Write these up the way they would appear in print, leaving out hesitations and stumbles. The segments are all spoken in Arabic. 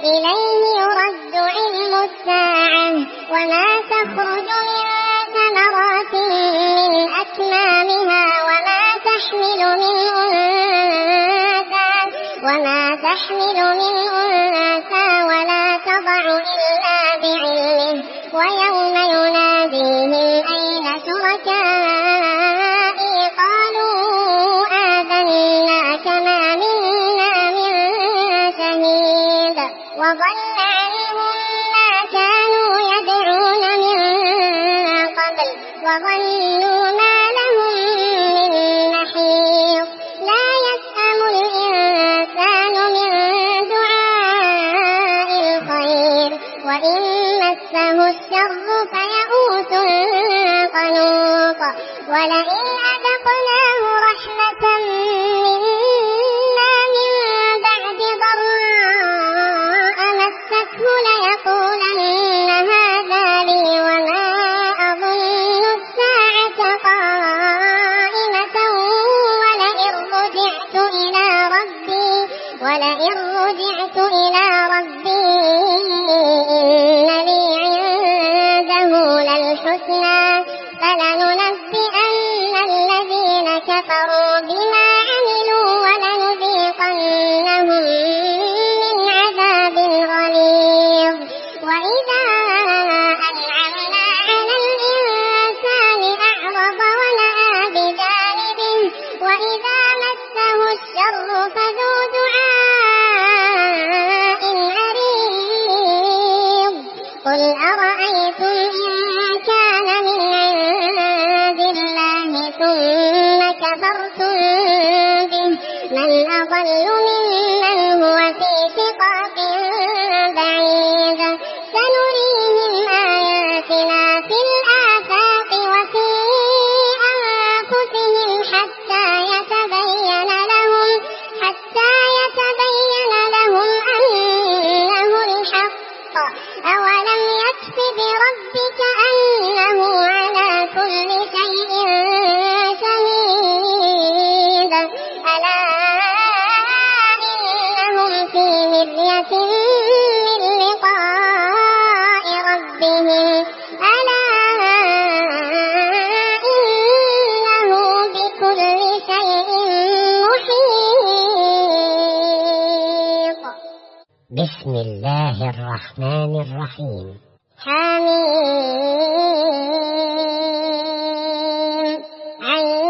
إليه يرد علم الساعة وما تخرج من ثمرات من أكمامها وما تحمل من أنثى ولا تضع إلا بعلمه ويوم يناديهم أين شركائي قالوا آذناك ما منا من شهيد وضل عنهم ما كانوا يدعون من قبل وظنوا ما لهم من محيص لا يسأم الإنسان من دعاء الخير وإن مسه الشر فيئوس قنوط ولئن أذقناه رحمة منا من بعد ضراء مسته ليقولن هذا لي وما أظن الساعة قائمة ولئن رجعت إلى ربي إن لي عنده للحسنى فلننبئن الذين كفروا بما عملوا ولنذيقنهم من عذاب غليظ وإذا أنعمنا على الإنسان أعرض ونأى بجانبه وإذا مسه الشر فذو دعاء عريض قل أرأيتم إن كان من عند الله ثم كفرتم به من أضل ممن هو في شقاق بعيد سنريهم آياتنا في الآفاق وفي أنفسهم حتى يتبين لهم أنه الحق أولم يكف بربك أنه على كل شيء شهيد ألا إنهم في مرية من لقاء ربهم ألا إنه بكل شيء محيط. بسم الله الرحمن الرحيم. حميم عين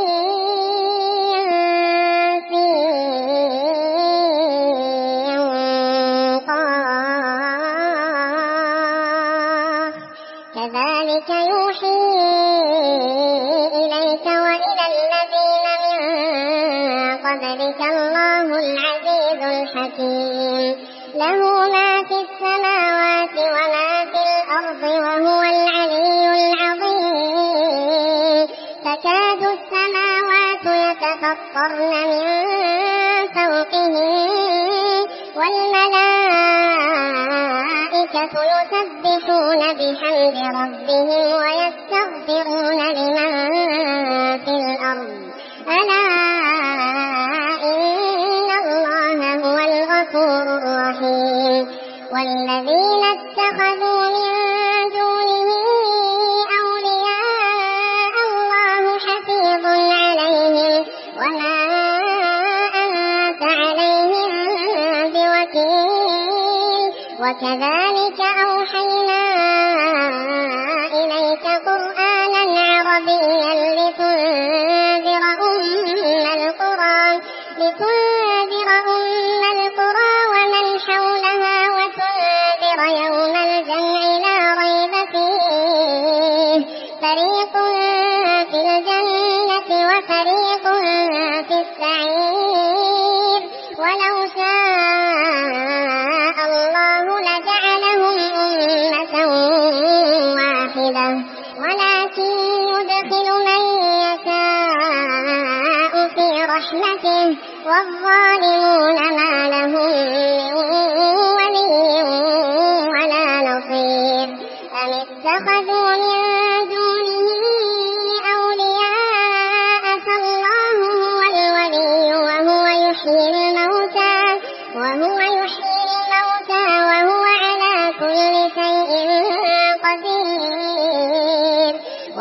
قاف كذلك يوحي إليك وإلى الذين من قبلك الله العزيز الحكيم له ما في السماوات وما في الأرض وهو العلي العظيم تكاد السماوات يتفطرن من فوقهم والملائكة يسبحون بحمد ربهم ويستغفرون لمن في الأرض ألا إن الله هو الغفور الرحيم والذين اتخذوا من دونه أولياء الله حفيظ عليهم وما أنت عليهم بوكيل وكذلك أوحينا إليك قرآنا عربيا لتنذر أم القرى ومن حولها وتنذر يوم الجمع لا ريب فيه فريق في الجنة وفريق في السعير ولو شاء الله لجعلهم أمة واحدة ولكن يدخل من يشاء في رحمته والظالمون ما لهم من ولي ولا نصير أم اتخذوا من دونه أولياء فالله هو الولي وهو يحيي الموتى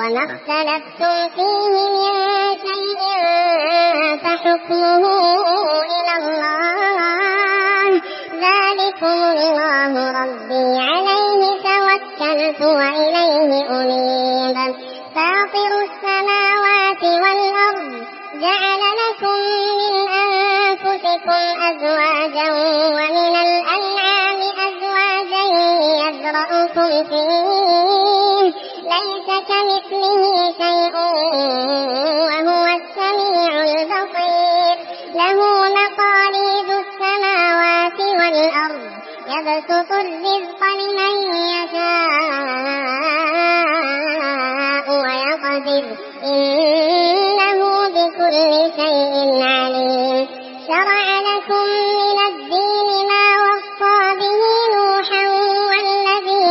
وما اختلفتم فيه من شيء فحكمه إلى الله ذلكم الله ربي عليه توكلت وإليه أنيب فاطر السماوات والأرض جعل لكم من أنفسكم أزواجا ومن الأنعام أزواجا يذرأكم فيه ليس كمثله شيء وهو السميع البصير له مقاليد السماوات والأرض يبسط الرزق لمن يشاء ويقدر إنه بكل شيء عليم شرع لكم من الدين ما وصى به نوحا والذي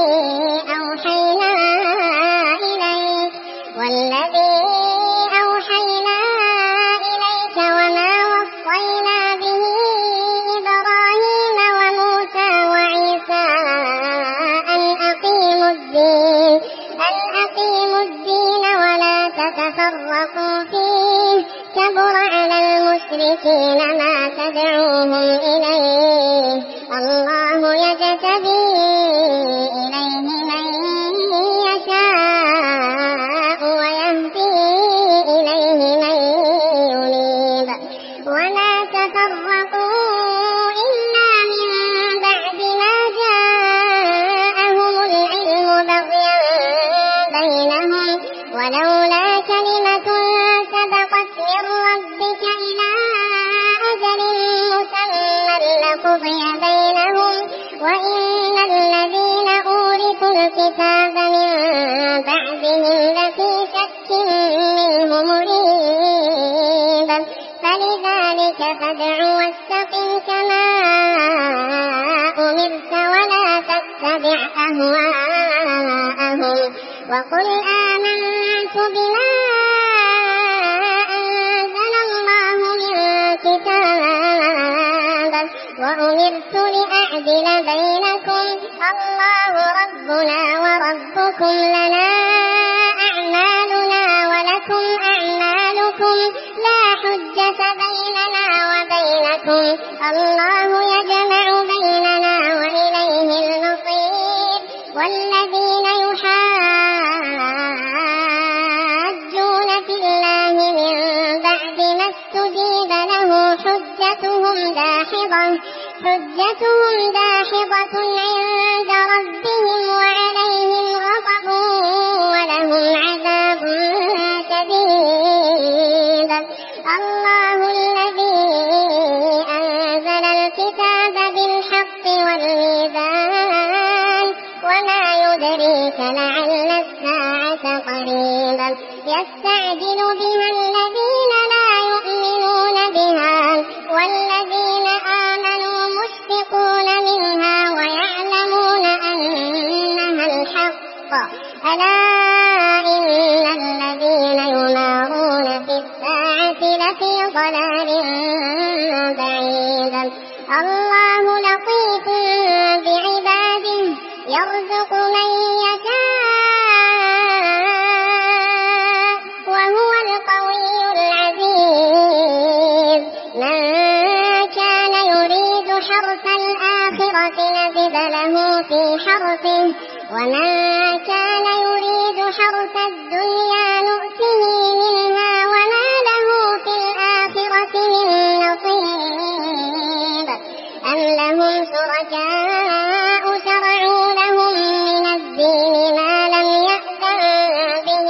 أوحينا إليك وما وصينا به إبراهيم وموسى وعيسى أن أقيموا الدين ولا تتفرقوا فيه كبر على المشركين ما تدعوهم إليه الله يجتبي إليه من يشاء ويهدي إليه من ينيب ولا تفرقوا إلا من بعد ما جاءهم العلم بغيا بينهم ولولا كلمة سبقت من ربك إلى أجل مسمى لقضي بينهم وإن الذين أورثوا الكتاب من بعدهم لفي شك منه مريب فلذلك فادع واستقم كما أمرت ولا تتبع أهواءهم وقل آمنت بما أنزل الله من كتاب وأمرت لأعدل بينكم الله ربنا وربكم لنا أعمالنا ولكم أعمالكم لا حجة بيننا وبينكم الله يجمع بيننا وإليه المصير والذين يحاجون في الله من بعد ما استجيب له حجتهم داحضة عند ربهم وعليهم غضب ولهم عذاب شديد الله الذي أنزل الكتاب بالحق والميزان وما يدريك لعل الساعة قريبا يستعجل بها الذين لا يؤمنون بها والذين آمنوا مشفقون منها ويعلمون أنها الحق ألا إن الذين يمارون في الساعة لفي ضلال بعيد الله لطيف بعباده يرزق من يشاء وهو القوي العزيز من كان يريد حرث الآخرة نزد له في حرثه ومن كان يريد حرث الدنيا نؤته منها وما له في الآخرة من نصيب أم لهم شركاء شرعوا لهم من الدين ما لم يأذن به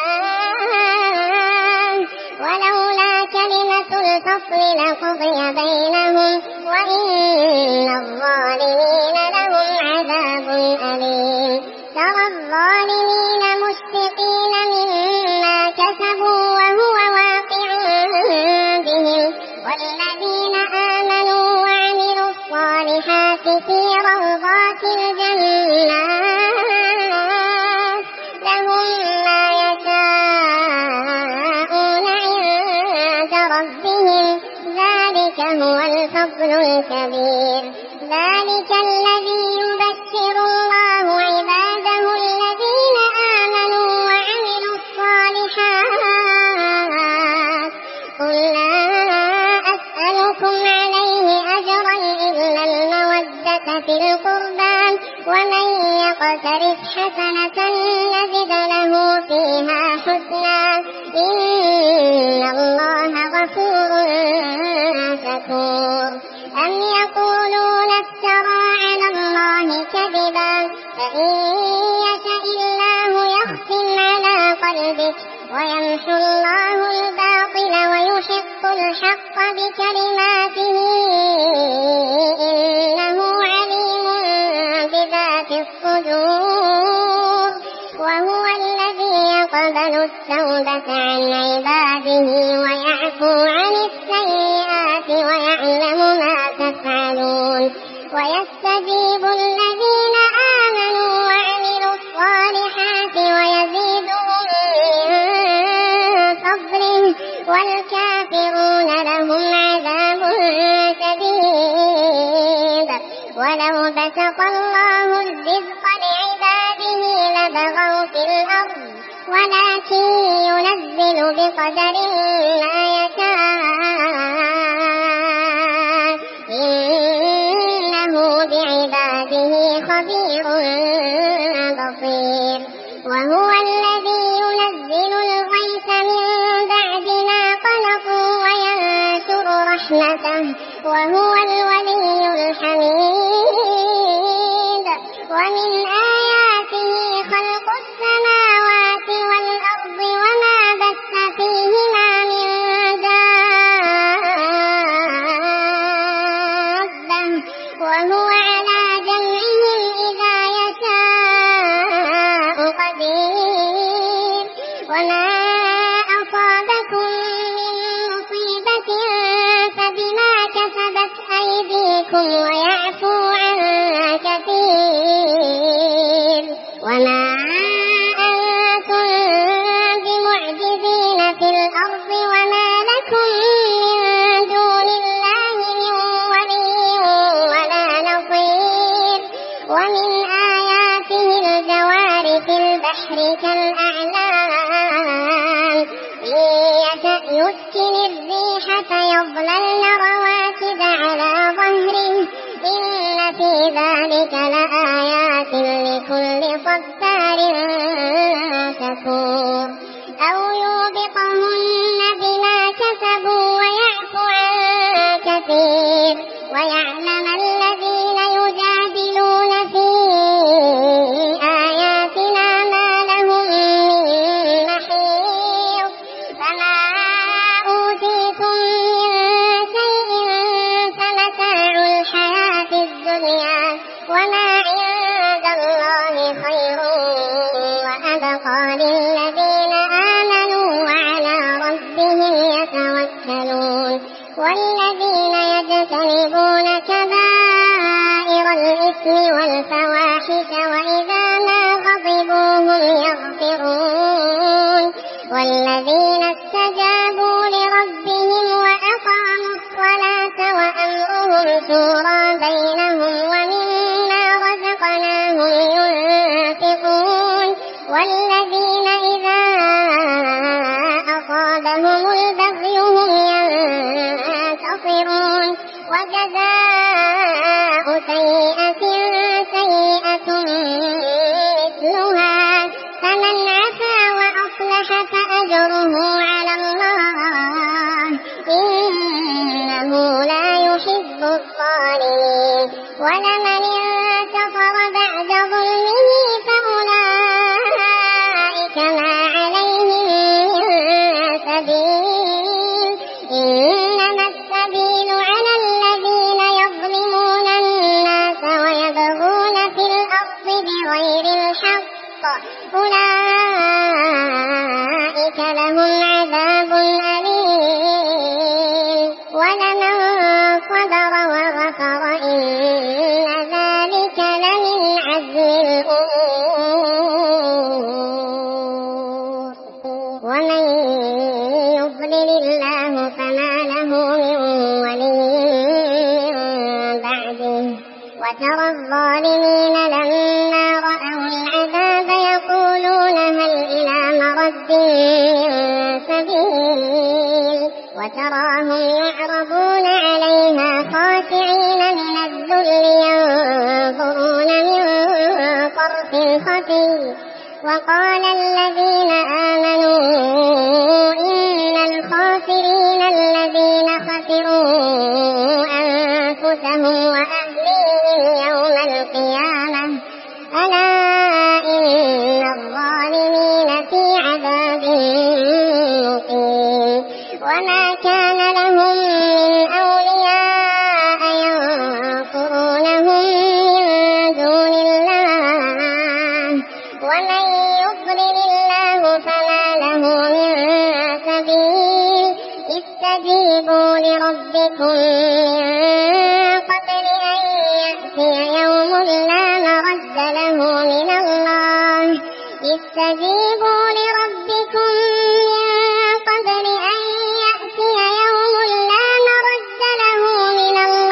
الله ولولا كلمة الفصل لقضي بينهم وإن الظالمين لهم عذاب أليم ترى الظالمين مشفقين مما كسبوا وهو واقع بهم والذين آمنوا وعملوا الصالحات في روضات الجنات لهم ما يشاءون عند ربهم ذلك هو الفضل الكبير ذلك الذي يبشر الله عباده الذين آمنوا وعملوا الصدقة في القربى ومن يقترف حسنة نزد له فيها حسنا إن الله غفور شكور. أم يقولون افترى على الله كذبا فإن يشأ الله يختم على قلبك ويمحو الله الباطل ويحق الحق بكلماته إنه عليم بذات الصدور. وهو الذي يقبل التوبة عن عباده ويعفو عن السيئات ويعلم ما تفعلون ويستجيب الذين آمنوا وعملوا الصالحات ويزيدهم من فضله والكافرون لهم عذاب شديد. ولو بسط الله الرزق لعباده لبغوا في الأرض ولكن ينزل بقدر ما يشاء إنه بعباده خبير بصير. وهو الذي ينزل الغيث من بعد ما قنطوا وينشر رحمته وهو الولي الحميد. ومن آياته خلق السماوات والأرض وما بث فيهما من دابة وهو على جمعهم إذا يشاء قدير. وما أصابكم من مصيبة فبما كسبت أيديكم ويعفو عن كثير. وما أنتم بمعجزين في الأرض وما لكم من دون الله من ولي ولا نصير. ومن آياته الجوار في البحر كالأعلام إن يشأ يسكن الريح فيظللن رواكد على ظهره إن في ذلك لآيات لكل صبار شكور. أو يوبقهن بما كسبوا ويعفو عن كثير ويعلم الذين يجادلون في آياتنا ما لهم من محيص. فما أوتيتم من شيء فمتاع الحياة الدنيا وما عند الله خير وأبقى للذين آمنوا وعلى ربهم يتوكلون. والذين يجتنبون كبائر الإثم والفواحش وإذا ما غضبوا هم يغفرون. والذين استجابوا لربهم وأقاموا الصلاة وأمرهم شورى بينهم ومما رزقناهم ينفقون. والذين إذا أصابهم البغي هم ينتصرون. وجزاء سيئة سيئة مثلها فمن عفا وأصلح فأجره على الله إنه لا يحب الظالمين. ولمن انتصر بعد ظلمه فأولئك ما عليهم من سبيل إنما السبيل على الذين يظلمون الناس ويبغون في الأرض بغير الحق أولئك لهم عذاب أليم. ولمن صبر وغفر إن ذلك لمن عزم الأمور. ومن يضلل الله فما له من ولي من بعده. وترى الظالمين لما رأوا العذاب يقولون هل إلى مرد من سبيل. وتراهم يعرضون عليها خاشعين من الذل رأس خفي. وقال الذين آمنوا إن الخاسرين الذين خسروا أنفسهم وأهليهم يوم القيامة ألا إن الظالمين في عذاب مقيم. وما كان لهم من أولياء ينصرونهم من دون الله ومن يضلل الله فما له من سبيل. استجيبوا لربكم من قبل أن يأتي يوم لا مرد له من الله. استجيبوا لربكم من قبل أن يأتي يوم لا مرد له من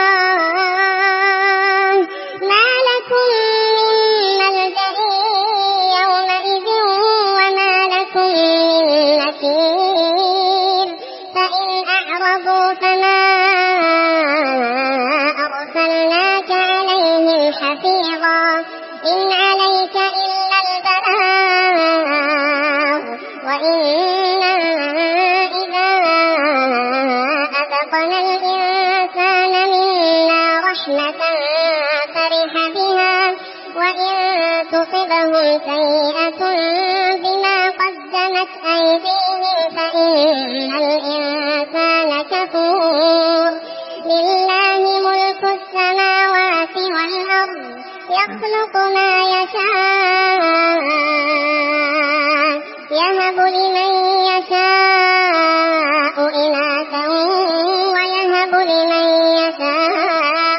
الله. ما لكم من ملجأ يومئذ وما لكم من نكير. فإن أعرضوا فما أرسلناك عليهم حفيظا إن عليك إلا البلاغ. وإنا إذا أذقنا الإنسان منا رحمة فرح بها وإن تصبهم سيئة بما قدمت أيديهم فإن الإنسان كفور. لله ملك السماوات والأرض يخلق ما يشاء يهب لمن يشاء إناثا ويهب لمن يشاء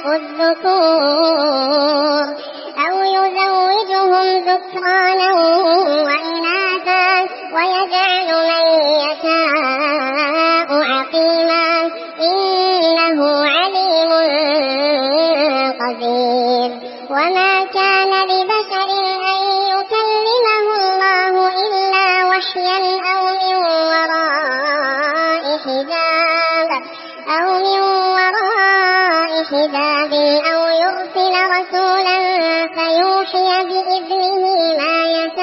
الذكور أو يزوجهم ذكرانا وإناثا ويجعل من يشاء عقيما إنه عليم قدير. وما كان لبشر أن يكلمه الله إلا وحيا أو من وراء حجاب أو يرسل رسولا فيوحي بإذنه ما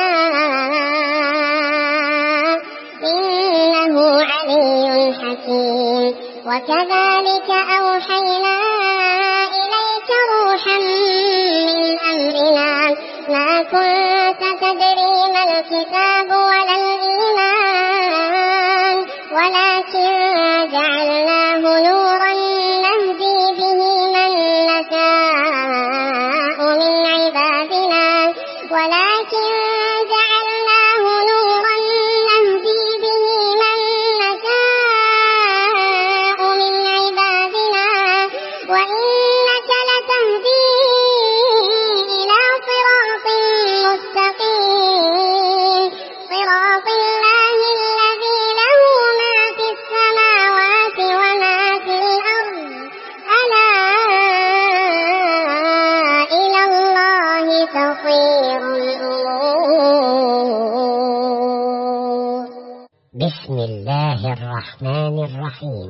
يشاء إنه علي حكيم. وكذلك أوحينا إليك روحا من أمرنا ما كنت تدري ما الكتاب ولا الإيمان ولكن جعلناه نورا نهدي به من نشاء من عبادنا وإنك لتهدي إلى صراط مستقيم صراط الله الذي له ما في السماوات وما في الأرض ألا إلى الله تصير الأمور. بسم الله الرحمن الرحيم.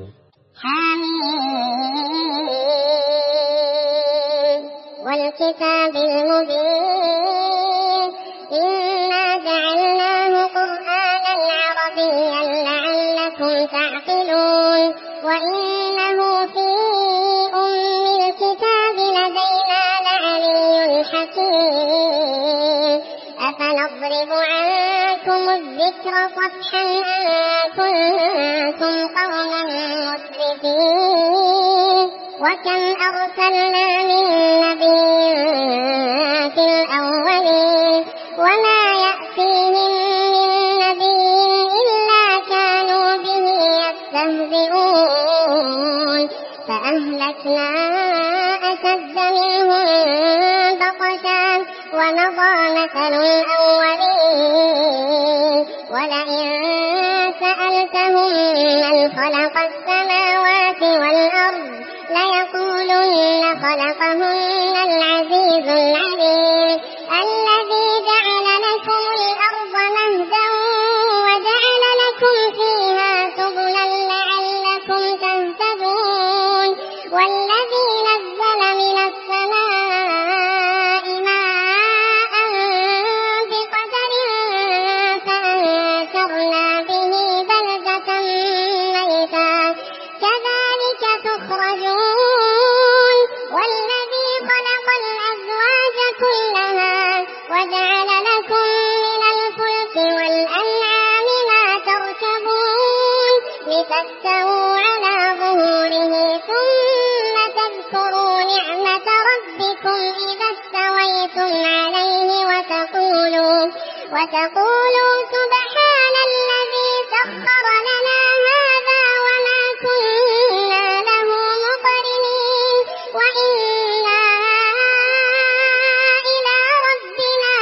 حميم والكتاب المبين إنا جعلناه قرآنا عربيا لعلكم تعقلون وإنه في أم الكتاب لدينا لعلي حكيم أفنضرب عنكم الذكر صفحا أن كنتم قوما مسرفين وكم أرسلنا من نبي في الأولين وما يأتيهم من نبي إلا كانوا به يستهزئون فأهلكنا أشد منهم بطشا ومضى مثل الأولين ولئن سألتهم من خلق السماوات والأرض ليقولن خلقهن العزيز العليم الذي جعل لكم الأرض مهدا وجعل لكم فيها سبلا لعلكم تهتدون والذي نزل من السماء ماء وتقولوا سبحان الذي سخر لنا هذا وما كنا له مقرنين وإنا إلى ربنا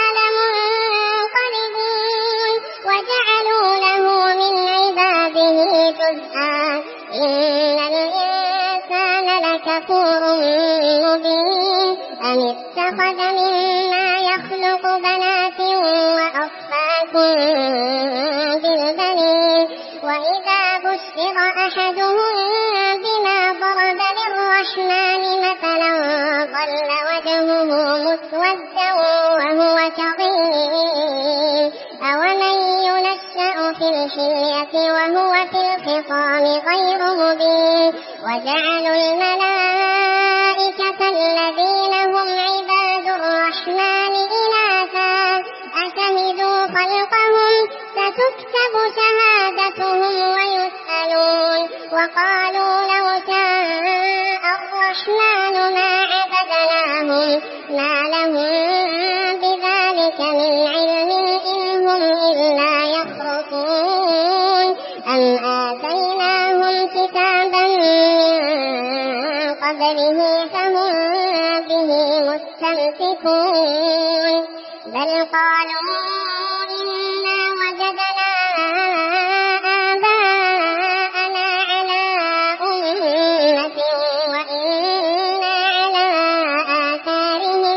لمنقلبون وجعلوا له من عباده جزءا إن الإنسان لكفور مبين أم اتخذ مما يخلق بنات وأصفاكم بالبنين وإذا بشر أحدهم بما ضرب للرحمن مثلا ظل وجهه مسودا وهو كظيم أومن ينشأ في الحلية وهو في الخصام غير مبين وجعلوا الملائكة الذين هم عباد الرحمن إناثا أشهدوا خلقهم ستكتب شهادتهم ويسألون وقالوا لو شاء الرحمن ما عبدناهم ما لهم بذلك من علم إن هم إلا يخرصون أم آتيناهم كتابا من قبله فهم به مستمسكون بل قالوا إنا وجدنا آباءنا على أمة وإنا على آثارهم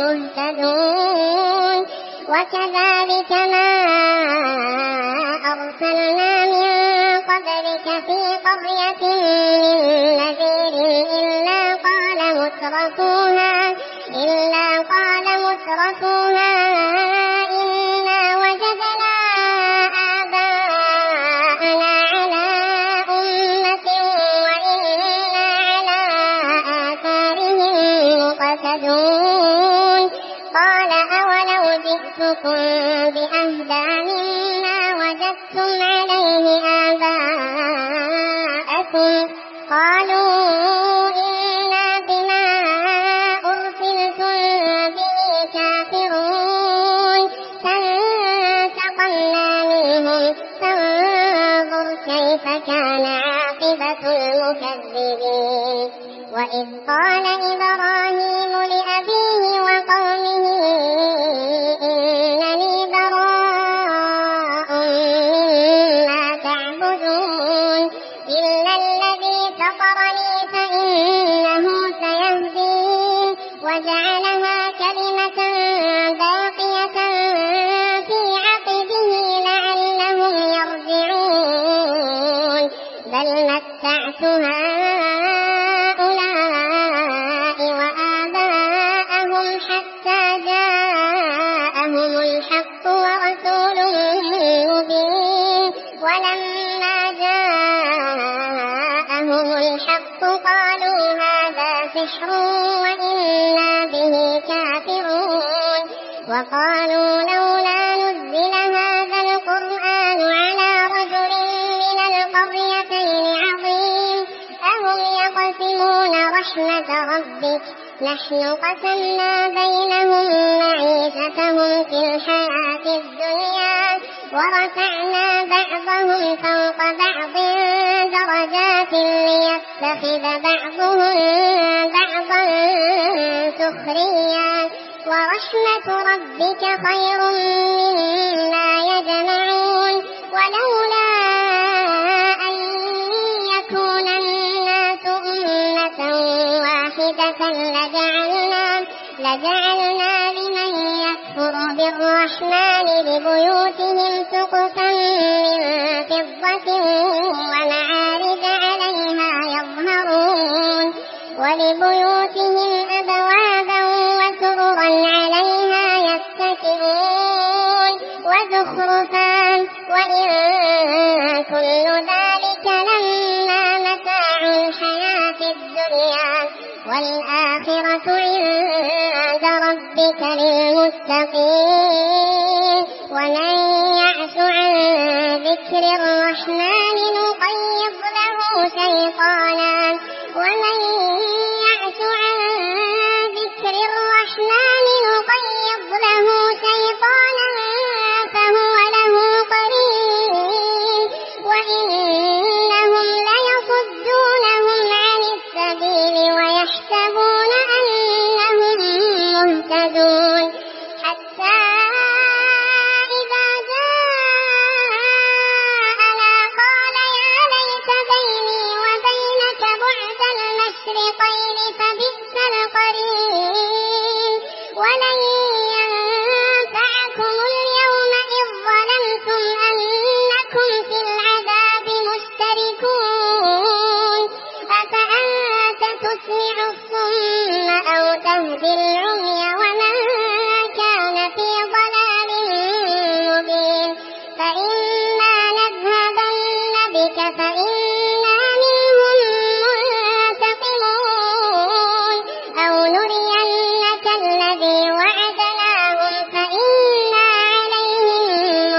مهتدون وكذلك ما أرسلنا من قبلك في قرية من نذير إلا قال مترفوها إنا وجدنا آباءنا على أمة وإنا على آثارهم مقتدون قال أولو جئتكم بأهدى مما وجدتم عليه آباءكم قالوا إنا بما أرسلتم به كافرون فانتقمنا منهم فانظر كيف كان عاقبة المكذبين وإذ قال إبراهيم لأبيه وقومه إنني براء مما تعبدون إلا الذي فطرني فإنه سيهدين وجعلها كلمة باقية في عقبه لعلهم يرجعون بل متعت هؤلاء وآباءهم حتى جاءهم الحق ورسول مبين ولما جاءهم الحق قالوا هذا سحر وإنا به كافرون وقالوا لولا نزل هذا القرآن على رجل من القريتين عظيم أهم يقسمون رحمة ربك نحن قسمنا بينهم معيشتهم في الحياة الدنيا ورفعنا بعضهم فوق بعض درجات ليتخذ بعضهم بعضا سخريا ورحمة ربك خير مما يجمعون ولولا أن يكون الناس أمة واحدة لجعلنا لمن يكفر بالرحمن لبيوتهم سقفا من فضة ومعارج عليها يظهرون ولبيوتهم أبوابا وسررا عليها يتكئون وزخرفا وإن كل ذلك لما متاع الحياة الدنيا والآخرة عند ربك للمتقين ومن يعش عن ذكر الرحمن نقيض له شيطانا ومن يعش عن ذكر الرحمن نقيض له شيطانا يعبدون حتى إذا جاءنا قال يا ليت بيني وبينك بعد المشرقين فبئس القرين ولن ينفعكم اليوم إذ ظلمتم أنكم في العذاب مشتركون أفأنت تسمع الصم أو تهدي العمي ومن كان في ضلال مبين فإما نذهبن بك فإنا منهم منتقمون أو نرينك الذي وعدناهم فإنا عليهم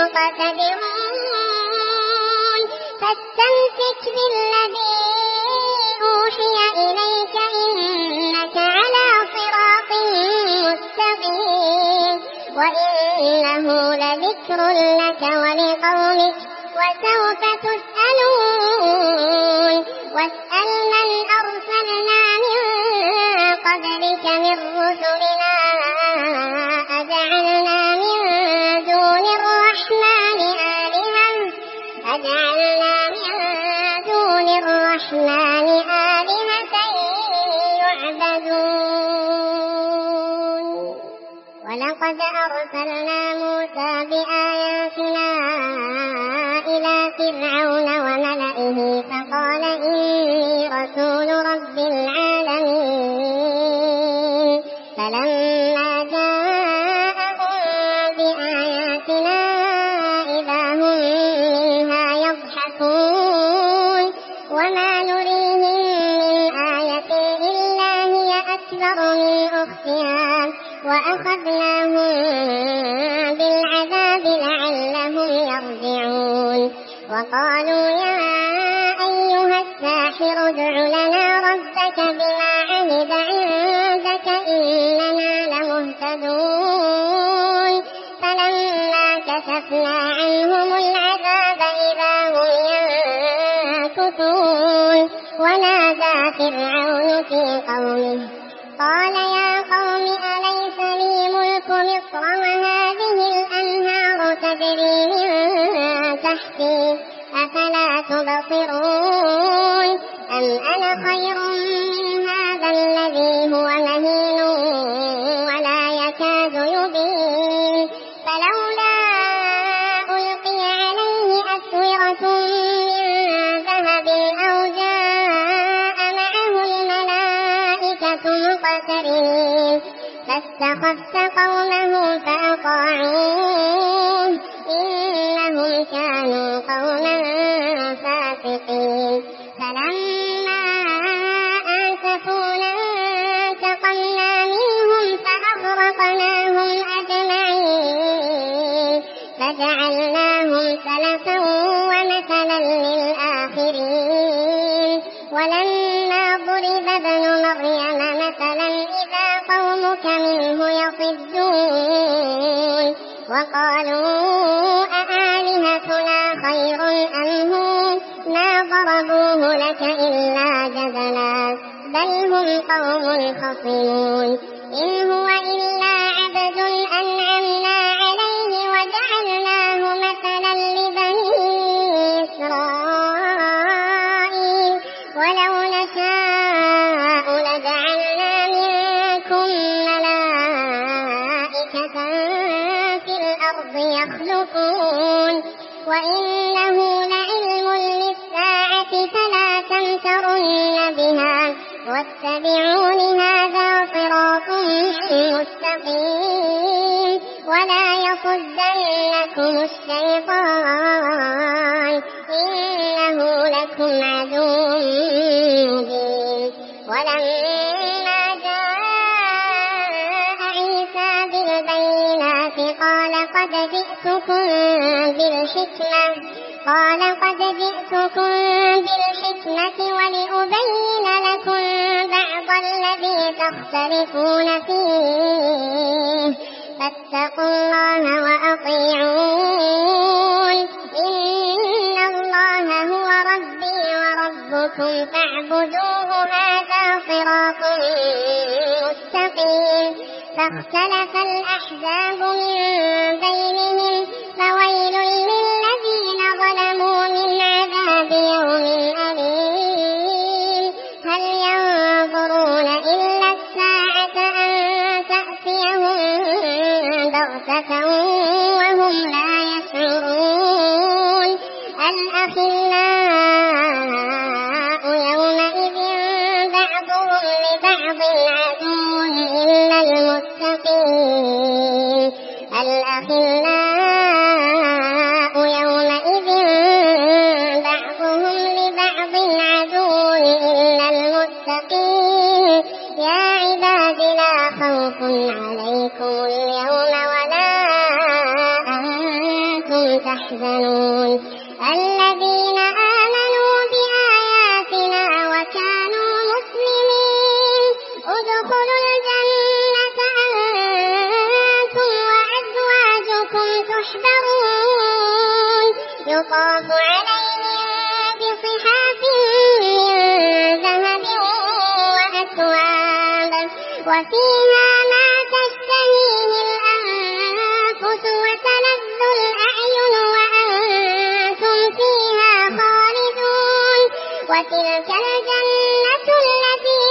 مقتدرون فاستمسك بالذي أوحي إليك إنك على صراط مستقيم وإنه لذكر لك ولقومك وسوف تسألون واسأل من أرسلنا من قبلك من رسلنا أجعلنا من دون الرحمن آلهة يعبدون ولقد أرسلنا موسى بآياتنا إلى فرعون وملئه فقال إني رسول رب العالمين فلما جاءهم بآياتنا إذا هم منها يضحكون وما نريهم من آية إلا هي أكبر من أختها وأخذناهم بالعذاب لعلهم يرجعون وقالوا يا أيها الساحر ادع لنا ربك بما عهد عندك إننا لمهتدون فلما كشفنا عنهم العذاب إذا هم ينكثون ونادى فرعون في قومه قال يا قوم أليس لي ملك مصر وهذه الأنهار تجري من تحتي أفلا تبصرون أم أنا خير من هذا الذي هو مهين ولا يكاد يبين فلولا ألقي عليه أسورة من ذهب أو جاء معه الملائكة مقترنين فاستخف قومه فأطاعوه إنهم كانوا قوما فاسقين فلما آسفونا انتقمنا منهم فأغرقناهم أجمعين فجعلناهم سلفا ومثلا للآخرين ولما ضرب ابن مريم مثلا إذا قومك منه يصدون وقالوا أآلهتنا خير أم هم ما ضربوه لك إلا جدلا بل هم قوم خصمون إن هو إلا عبد أنعمنا عليه وجعلناه مثلا لبني إسرائيل ولو نشاء لجعلنا منكم ملائكة في الأرض يخلقون وإنه لعلم للساعة فلا تمترن بها واتبعون هذا صراط مستقيم ولا يصدنكم الشيطان إنه لكم عدو مبين ولما جاء عيسى بالبينات قال قد جئتكم بالحكمة ولأبين لكم بعض الذي تختلفون فيه فاتقوا الله وأطيعون إن الله هو ربي وربكم فاعبدوه هذا صراط مستقيم فاختلف الأحزاب من بينهم فويل للذين ظلموا من عذاب يوم أليم هل ينظرون إلا الساعة أن تأتيهم بغتة وهم لا يشعرون الأخلاء يومئذ بعضهم لبعض عدو إلا المتقين الأخلاء يومئذ بعضهم لبعض عدو إلا المتقين يا عباد لا خوف عليكم اليوم ولا أنتم تحزنون الذين آمنوا بآياتنا وكانوا مسلمين ادخلوا الجنة أنتم وأزواجكم تحبرون يطاف عليهم بصحاف من ذهب وأكواب وفيها ما تشتهيه الأنفس وتلذ الأعين وأنتم فيها خالدون وتلك الجنة التي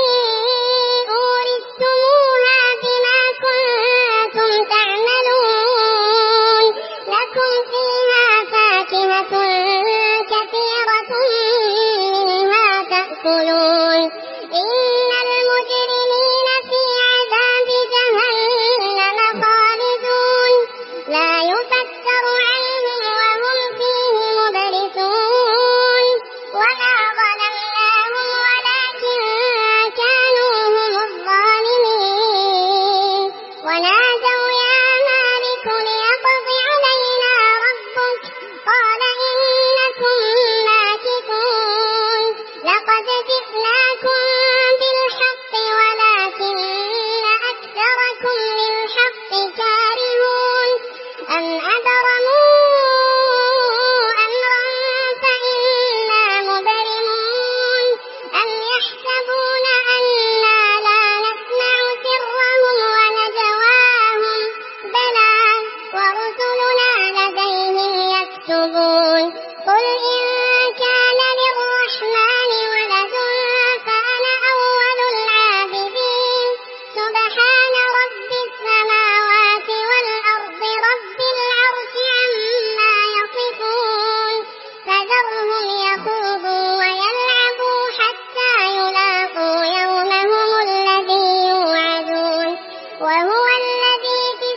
أورثتموها بما كنتم تعملون لكم فيها فاكهة كثيرة منها تأكلون إن المجرمين في عذاب جهنم خالدون لا يفتر عنهم وهم فيه مبلسون وما ظلمناهم ولكن كانوا هم الظالمين ونادوا يا مالك ليقض علينا ربك قال إنكم ماكثون لقد جئناكم بالحق ولكن أكثركم للحق كارهون أم أبرموا أمرا فإنا مبرمون أم يحسبون أنا لا نسمع سرهم ونجواهم بلى ورسلنا لديهم يكتبون قل إن كان للرحمن ولد فأنا أول العابدين سبحان رب السماوات والأرض رب العرش عما يصفون فذرهم يخوضوا ويلعبوا حتى يلاقوا يومهم الذي يوعدون وهو الذي في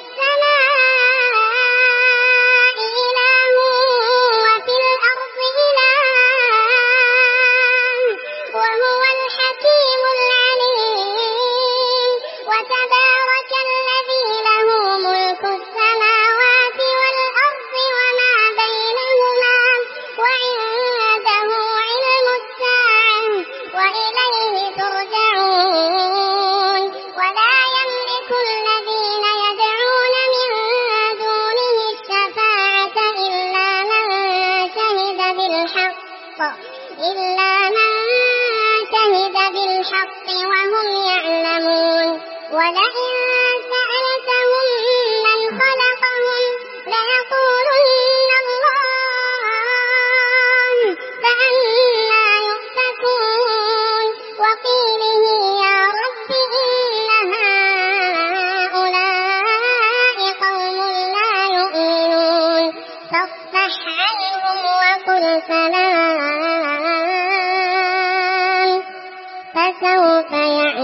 السماء إله وفي الأرض إله وهو الحكيم العليم وتبارك الذي له ملك السماوات والأرض وما بينهما وعنده علم الساعة وإليه ترجعون ولا يملك الذين يدعون من دونه الشفاعة إلا من شهد بالحق وهم يعلمون ولئن سألتهم من خلقهم ليقولن الله فأنى يؤفكون وقيله يا رب إن هؤلاء قوم لا يؤمنون فاصفح عنهم وقل سلام فسوف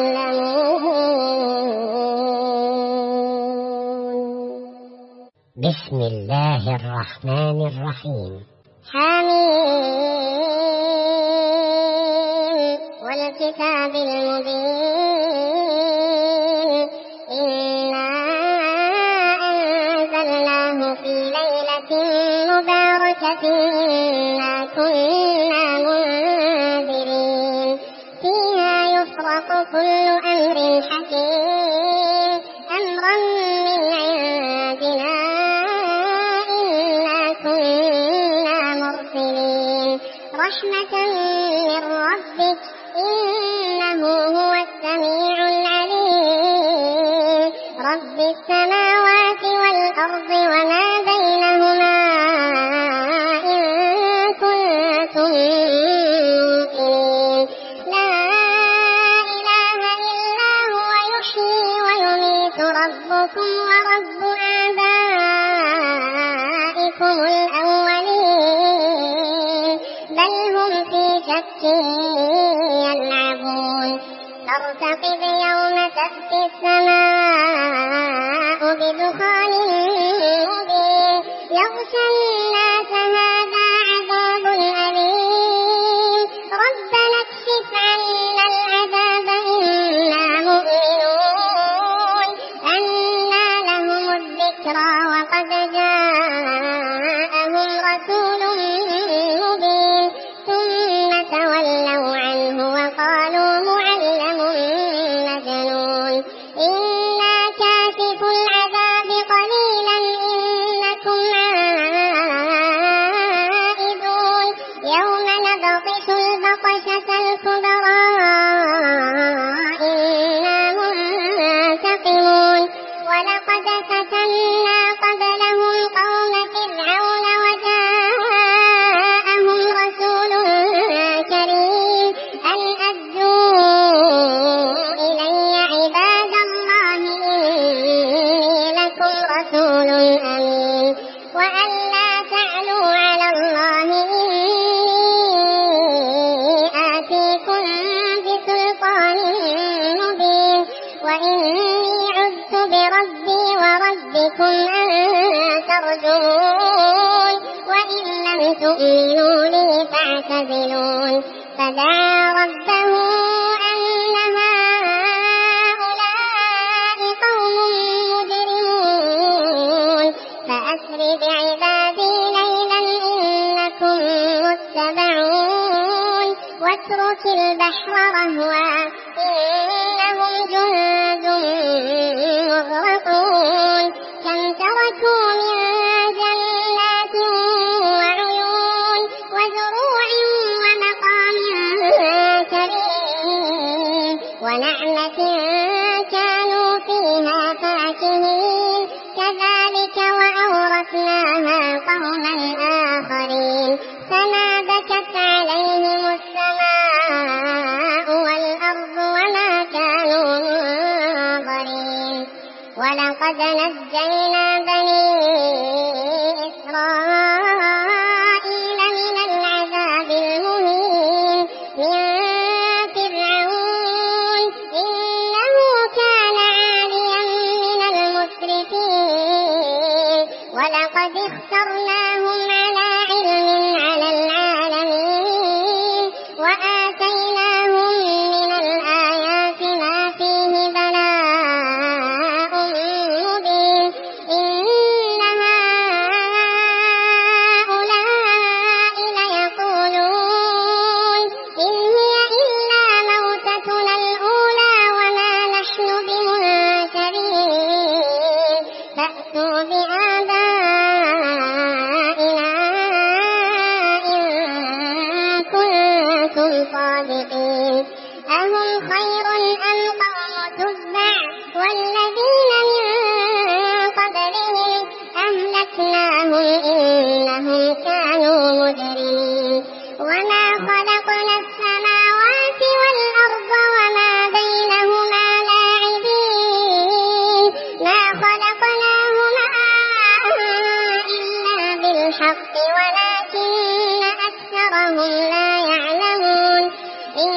يعلمون بسم الله الرحمن الرحيم حميم والكتاب المبين إنا أنزلناه في ليلة مباركة إنا كنا منذرين فيها يفرق كل أمر حكيم أمرا من عندنا إنا كنا مرسلين رحمة من ربك إنه هو السميع العليم رب والأرض وما بينهما إن كنتم موقنين. لا إله إلا هو يحيي ويميت ربكم ورب آبائكم الأولين بل هم في شك يلعبون. فارتقب يوم تأتي السماء بدخان مبين يغشى الناس هذا عذاب أليم ربنا اكشف عنا العذاب إنا مؤمنون. أنى لهم الذكرى وقد جاءهم رسول مبين ثم تولوا عنه وقالوا معلم مجنون. إنا كاشف العذاب قليلا إنكم عائدون. يوم نبطش البطشة الكبرى إنا منتقمون. ولقد فتنا قبلهم قوم فرعون وجاءهم رسول كريم أن أدوا إلي عباد الله إني لكم رسول أمين وأن لا تعلوا على الله إني آتيكم بسلطان مبين وإني عذت بربي وربكم أن ترجمون. وإن لم تؤمنوا لي فاعتزلون. فدعا ربه أن هؤلاء قوم مجرمون فأسر بعبادي ليلا إنكم متبعون. واترك البحر رهوا إنهم جند مغرقون. كم تركوا من جنات وعيون وزروع ومقام كريم ونعمة كانوا فيها فاكهين. كذلك وأورثناها قوما آخرين. فما بكت عليهم السماء والأرض وما كانوا منظرين. ولقد نجينا بني إسرائيل من العذاب المهين من فرعون إنه كان عاليا من المسرفين. ولقد اخترناهم على علم على العالمين وآتيناهم من الآيات ما فيه بلاء مبين. إن هؤلاء ليقولون إن هي إلا موتتنا الأولى وما نحن بمنشرين. فأتوا بآبائنا إن كنتم صادقين. أهم خير أم قوم تبع والذين من قبلهم أهلكناهم إنهم كانوا مجرمين. وما خلقنا السماوات والأرض وما بينهما لاعبين. ما خلقناهما إلا بالحق ولكن أكثرهم لا يعلمون. إن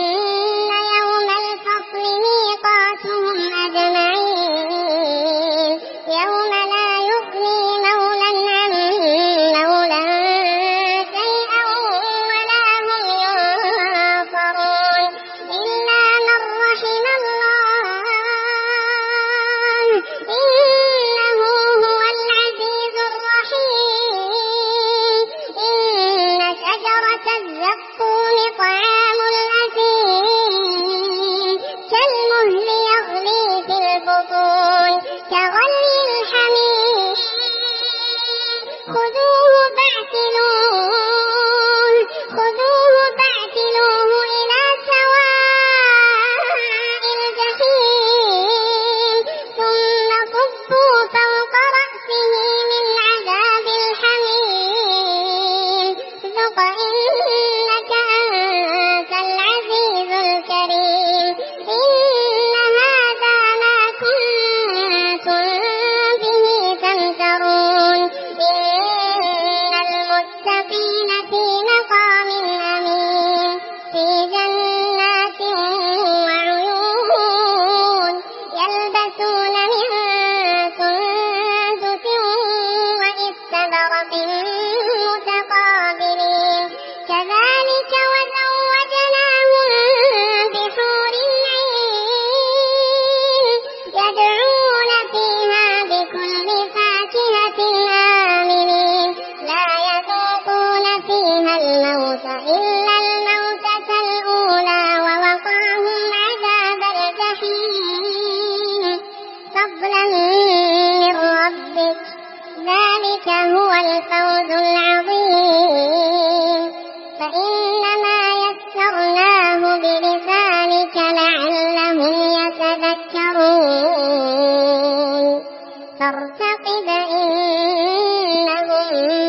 الفوز العظيم فإنما يسرناه بلسانك لعلهم يتذكرون فارتقب إنهم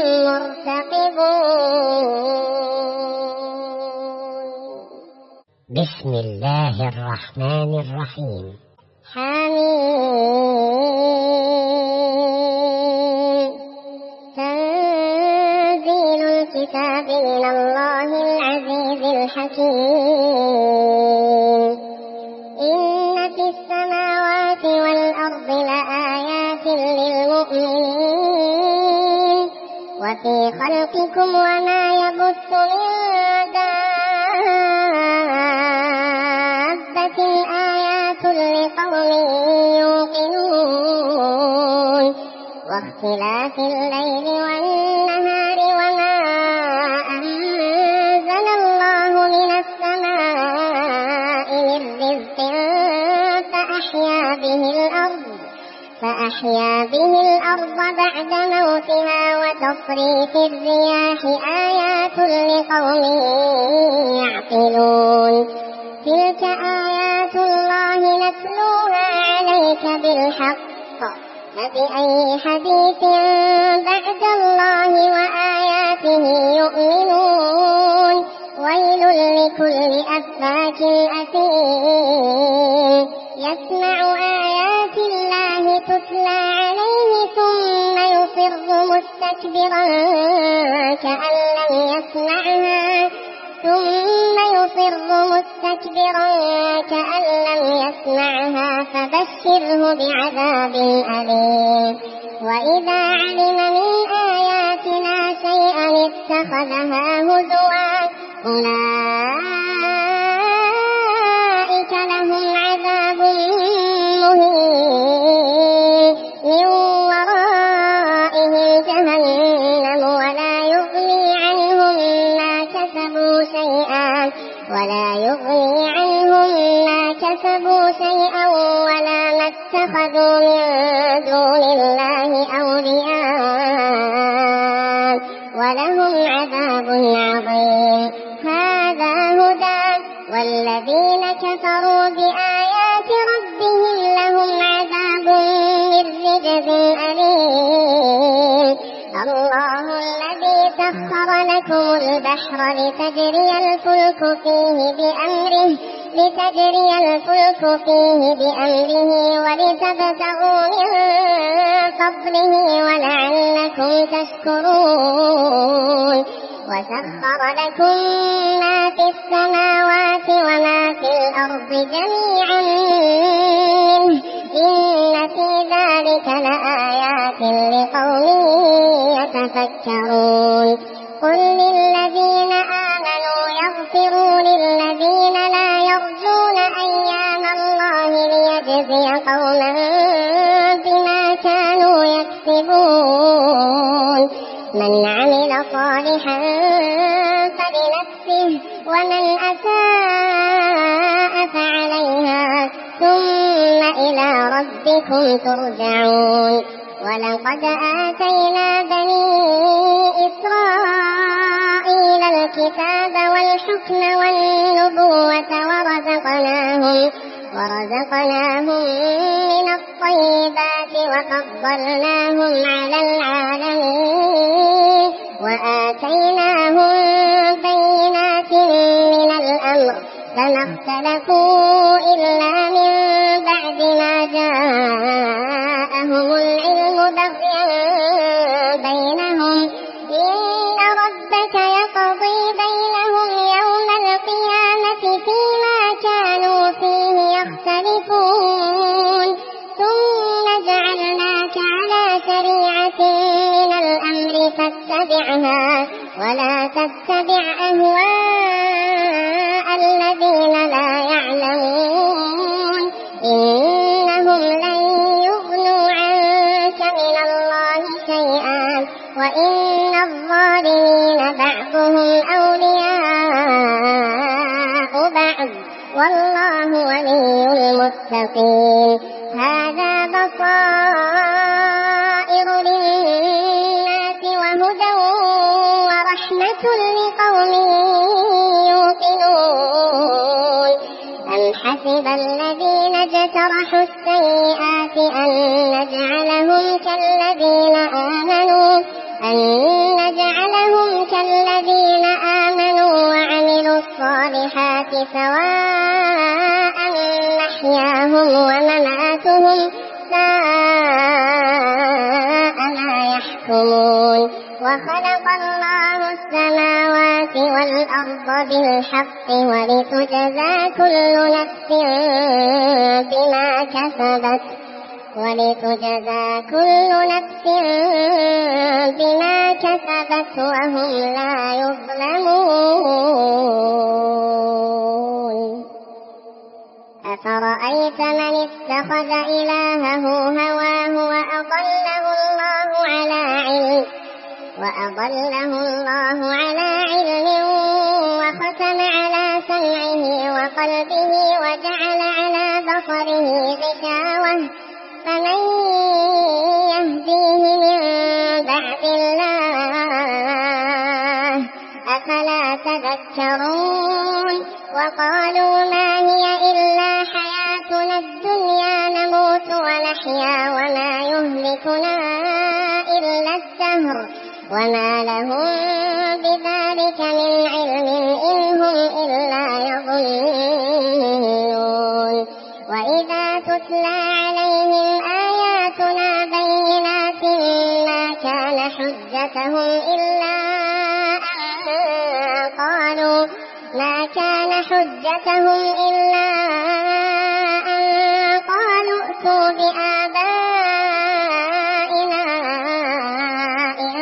مرتقبون بسم الله الرحمن الرحيم حميم تنزيل الكتاب من الله العزيز الحكيم إن في السماوات والأرض لآيات للمؤمنين وفي خلقكم وما يبث من دابة آيات لقوم يوقنون واختلاف الليل والنهار وما أنزل الله من السماء من رزق فأحيا به الأرض بعد موتها وتصريف الرياح آيات لقوم يعقلون تلك آيات الله نتلوها عليك بالحق فبأي حديث بعد الله وآياته يؤمنون ويل لكل أفاك أثيم يسمع آيات الله تتلى عليه ثم يصر مستكبرا كأن لم يسمعها فبشره بعذاب أليم وإذا علم من آياتنا شيئا اتخذها هزوا أولئك لهم عذاب مهين من ورائهم جهنم ولا يغني عنهم ما كسبوا شيئا ولا ما اتخذوا من دون الله أولياء ولهم عذاب عظيم هذا هدى والذين كفروا بآيات ربهم لهم عذاب من رجز أليم الله الذي سخر لكم البحر لتجري الفلك فيه بأمره ولتبتغوا من فضله ولعلكم تشكرون وسخر لكم ما في السماوات وما في الأرض جميعا منه إن في ذلك لآيات لقوم يتفكرون قل للذين آمنوا يغفروا للذين لا يرجون أيام الله ليجزي قوما بما كانوا يكسبون من عمل صالحا فلنفسه ومن أساء فعليها ثم إلى ربكم ترجعون ولقد آتينا بني إسرائيل الكتاب والحكم والنبوة ورزقناهم من الطيبات وفضلناهم على العالمين وآتيناهم بينات من الأمر فما اختلفوا إلا من بعد ما جاءهم العلم بغيا بينهم إن ربك يقضي بينهم يوم القيامة فيما كانوا فيه يختلفون ثم جعلناك على شريعة من الأمر فاتبعها ولا تتبع أهواء الذين لا يعلمون إنهم لن يغنوا عنك من الله شيئا وإن الظالمين بعضهم أولياء بعض والله ولي المتقين هذا بصائر للناس لقوم يوقنون أم حسب الذين اجترحوا السيئات أن نجعلهم كالذين آمنوا وعملوا الصالحات سواء محياهم ومماتهم ساء ما يحكمون وخلق الله السماوات والأرض بالحق ولتجزى كل نفس بما كسبت وهم لا يظلمون أفرأيت من اتخذ إلهه هواه وأضله الله على علم وختم على سمعه وقلبه وجعل على بصره غشاوة فمن يهديه من بعد الله أفلا تذكرون وقالوا ما هي إلا حياتنا الدنيا نموت ونحيا وما يهلكنا إلا الدهر وما لهم بذلك من علم إن هم إلا يظنون وإذا تتلى عليهم آياتنا بينات ما كان حجتهم إلا أن قالوا ائتوا بآبائنا إن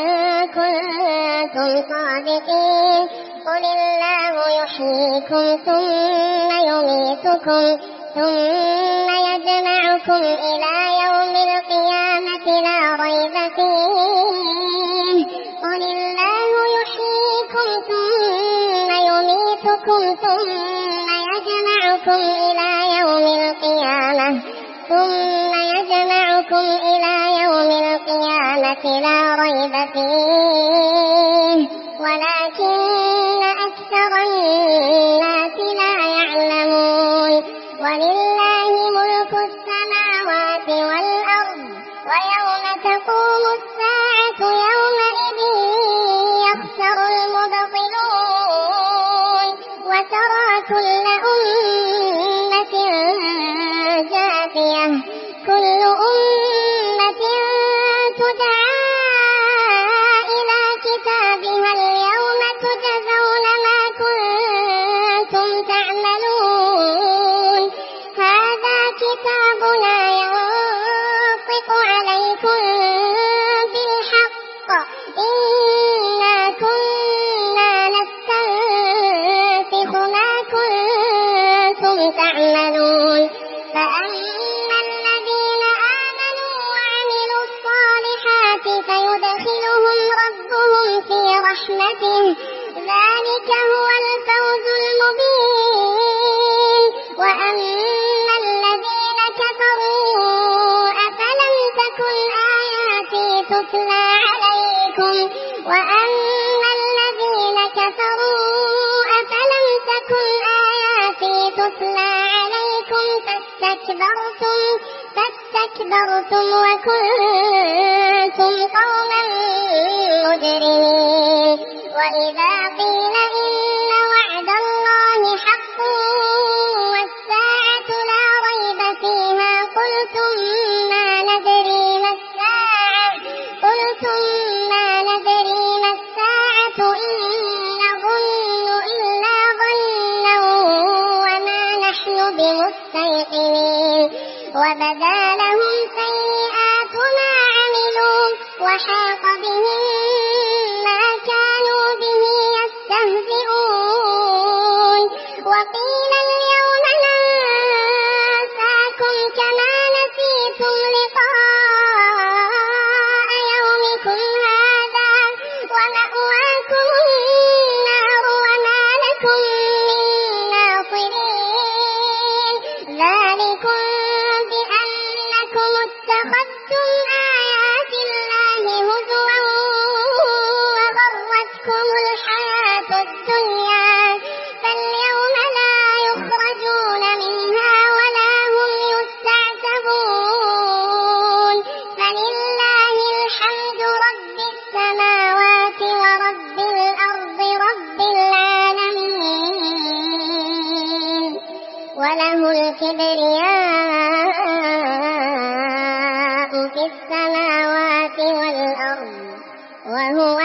كنتم صادقين قل الله يحييكم ثم يميتكم ثم يجمعكم إلى يوم القيامة لا ريب فيه قل الله يحييكم ثم يميتكم ثم يجمعكم إلى يوم القيامة لا ريب فيه ولكن أكثر الناس لا يعلمون ولله ملك السماوات والأرض ويوم تقوم الساعة يومئذ يخسر المبطلون وترى كل أمة جاثية كل أمة تدعى إلى كتابها اليوم تجزون ما كنتم تعملون هذا كتابنا ينطق عليكم بالحق إنا كنا نستنسخ ما كنتم تعملون فأما الذين آمنوا وعملوا الصالحات فيدخلهم ربهم في رحمته ذلك هو الفوز المبين وأما الذين كفروا أفلم تكن آياتي تتلى عليكم فاستكبرتم وكنتم قوما مجرمين وإذا قيل إن وعد الله حق والساعة لا ريب فيها قلتم ما ندري ما الساعة إن نظن إلا ظنا وما نحن بمستيقنين وبدا لهم سيئات ما عملوا وحاق بهم ما كانوا به يستهزئون وقيل اليوم ننساكم كما نسيتم لقاء يومكم هذا ومأواكم النار وما لكم من ناصرين ذلكم بأنكم اتخذتم آيات الله هزوا الكبرياء في السماوات والأرض وهو